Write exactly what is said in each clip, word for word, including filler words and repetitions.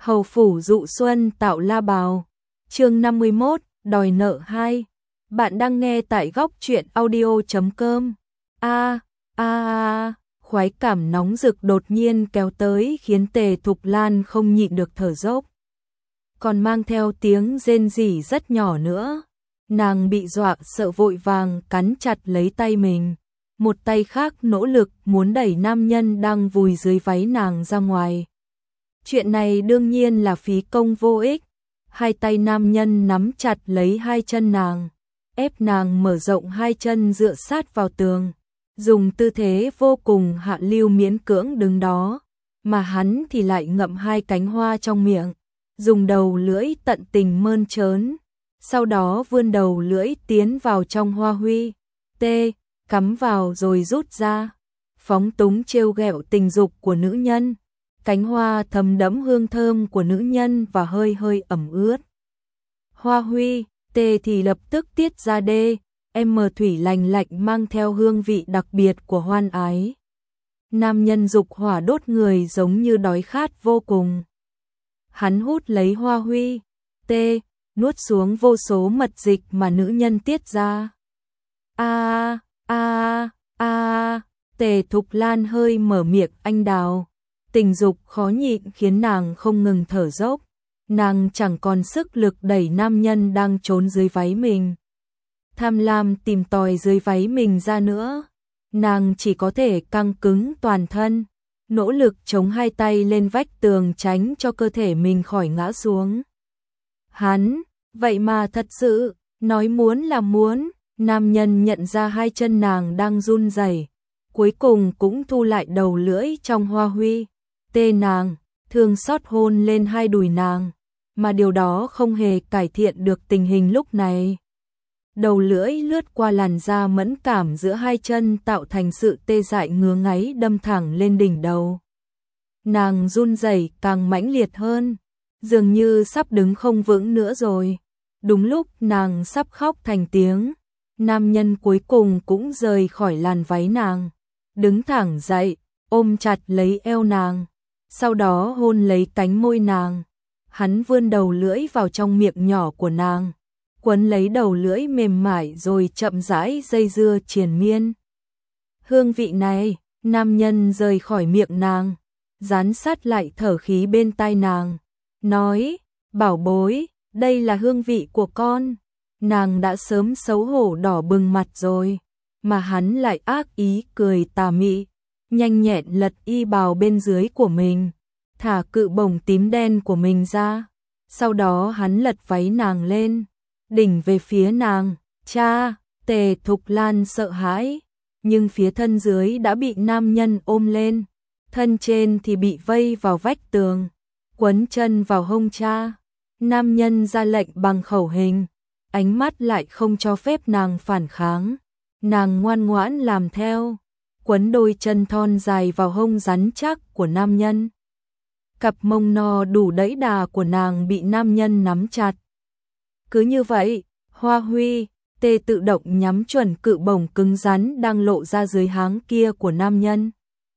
Hầu phủ dụ xuân tạo la bào. Chương năm mươi mốt, đòi nợ hai. Bạn đang nghe tại góc truyện audio chấm com. A a a, khoái cảm nóng rực đột nhiên kéo tới khiến Tề Thục Lan không nhịn được thở dốc. Còn mang theo tiếng rên rỉ rất nhỏ nữa. Nàng bị dọa sợ vội vàng cắn chặt lấy tay mình. Một tay khác nỗ lực muốn đẩy nam nhân đang vùi dưới váy nàng ra ngoài. Chuyện này đương nhiên là phí công vô ích. Hai tay nam nhân nắm chặt lấy hai chân nàng, ép nàng mở rộng hai chân dựa sát vào tường, dùng tư thế vô cùng hạ lưu miễn cưỡng đứng đó, mà hắn thì lại ngậm hai cánh hoa trong miệng, dùng đầu lưỡi tận tình mơn trớn, sau đó vươn đầu lưỡi tiến vào trong hoa huy, tê, cắm vào rồi rút ra, phóng túng trêu ghẹo tình dục của nữ nhân. Cánh hoa thấm đẫm hương thơm của nữ nhân và hơi hơi ẩm ướt. Hoa huy, tê thì lập tức tiết ra đê, em mờ thủy lành lạnh mang theo hương vị đặc biệt của hoan ái. Nam nhân dục hỏa đốt người giống như đói khát vô cùng. Hắn hút lấy hoa huy, tê, nuốt xuống vô số mật dịch mà nữ nhân tiết ra. A a a, Tề Thục Lan hơi mở miệng anh đào. Tình dục khó nhịn khiến nàng không ngừng thở dốc, nàng chẳng còn sức lực đẩy nam nhân đang trốn dưới váy mình. Tham lam tìm tòi dưới váy mình ra nữa, nàng chỉ có thể căng cứng toàn thân, nỗ lực chống hai tay lên vách tường tránh cho cơ thể mình khỏi ngã xuống. Hắn, vậy mà thật sự, nói muốn là muốn, nam nhân nhận ra hai chân nàng đang run rẩy, cuối cùng cũng thu lại đầu lưỡi trong hoa huy. Tê nàng, thương xót hôn lên hai đùi nàng, mà điều đó không hề cải thiện được tình hình lúc này. Đầu lưỡi lướt qua làn da mẫn cảm giữa hai chân tạo thành sự tê dại ngứa ngáy đâm thẳng lên đỉnh đầu. Nàng run rẩy càng mãnh liệt hơn, dường như sắp đứng không vững nữa rồi. Đúng lúc nàng sắp khóc thành tiếng, nam nhân cuối cùng cũng rời khỏi làn váy nàng, đứng thẳng dậy, ôm chặt lấy eo nàng. Sau đó hôn lấy cánh môi nàng, hắn vươn đầu lưỡi vào trong miệng nhỏ của nàng, quấn lấy đầu lưỡi mềm mại rồi chậm rãi dây dưa triền miên. Hương vị này, nam nhân rời khỏi miệng nàng, dán sát lại thở khí bên tai nàng, nói, bảo bối, đây là hương vị của con. Nàng đã sớm xấu hổ đỏ bừng mặt rồi, mà hắn lại ác ý cười tà mị. Nhanh nhẹn lật y bào bên dưới của mình, thả cự bổng tím đen của mình ra, sau đó hắn lật váy nàng lên, đỉnh về phía nàng. Cha, Tề Thục Lan sợ hãi, nhưng phía thân dưới đã bị nam nhân ôm lên, thân trên thì bị vây vào vách tường, quấn chân vào hông cha. Nam nhân ra lệnh bằng khẩu hình, ánh mắt lại không cho phép nàng phản kháng, nàng ngoan ngoãn làm theo. Quấn đôi chân thon dài vào hông rắn chắc của nam nhân. Cặp mông no đủ đẫy đà của nàng bị nam nhân nắm chặt. Cứ như vậy, hoa huy, tê tự động nhắm chuẩn cự bổng cứng rắn đang lộ ra dưới háng kia của nam nhân.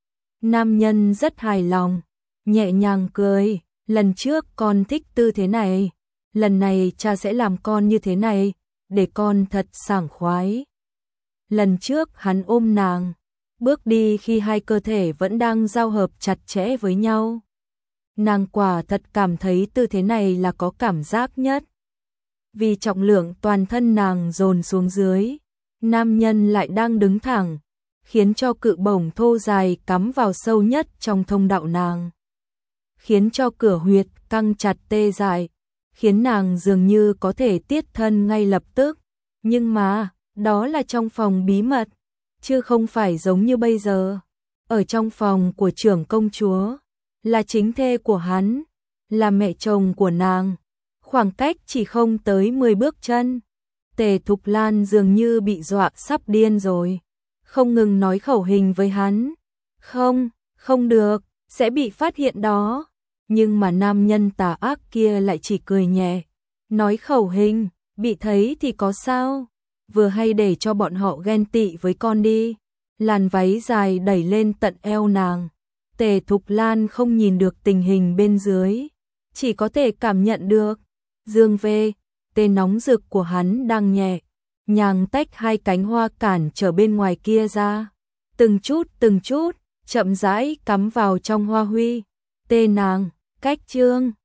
Nam nhân rất hài lòng, nhẹ nhàng cười, lần trước con thích tư thế này, lần này cha sẽ làm con như thế này, để con thật sảng khoái. Lần trước hắn ôm nàng, bước đi khi hai cơ thể vẫn đang giao hợp chặt chẽ với nhau. Nàng quả thật cảm thấy tư thế này là có cảm giác nhất. Vì trọng lượng toàn thân nàng dồn xuống dưới, nam nhân lại đang đứng thẳng, khiến cho cự bổng thô dài cắm vào sâu nhất trong thông đạo nàng. Khiến cho cửa huyệt căng chặt tê dại, khiến nàng dường như có thể tiết thân ngay lập tức. Nhưng mà, đó là trong phòng bí mật, chứ không phải giống như bây giờ. Ở trong phòng của trưởng công chúa, là chính thê của hắn, là mẹ chồng của nàng, khoảng cách chỉ không tới mười bước chân. Tề Thục Lan dường như bị dọa sắp điên rồi, không ngừng nói khẩu hình với hắn. Không, không được, sẽ bị phát hiện đó. Nhưng mà nam nhân tà ác kia lại chỉ cười nhẹ, nói khẩu hình, bị thấy thì có sao? Vừa hay để cho bọn họ ghen tị với con đi. Làn váy dài đẩy lên tận eo nàng. Tề Thục Lan không nhìn được tình hình bên dưới, chỉ có thể cảm nhận được. Dương về, tên nóng rực của hắn đang nhẹ nhàng tách hai cánh hoa cản trở bên ngoài kia ra, từng chút từng chút, chậm rãi cắm vào trong hoa huy. Tê nàng, cách trương.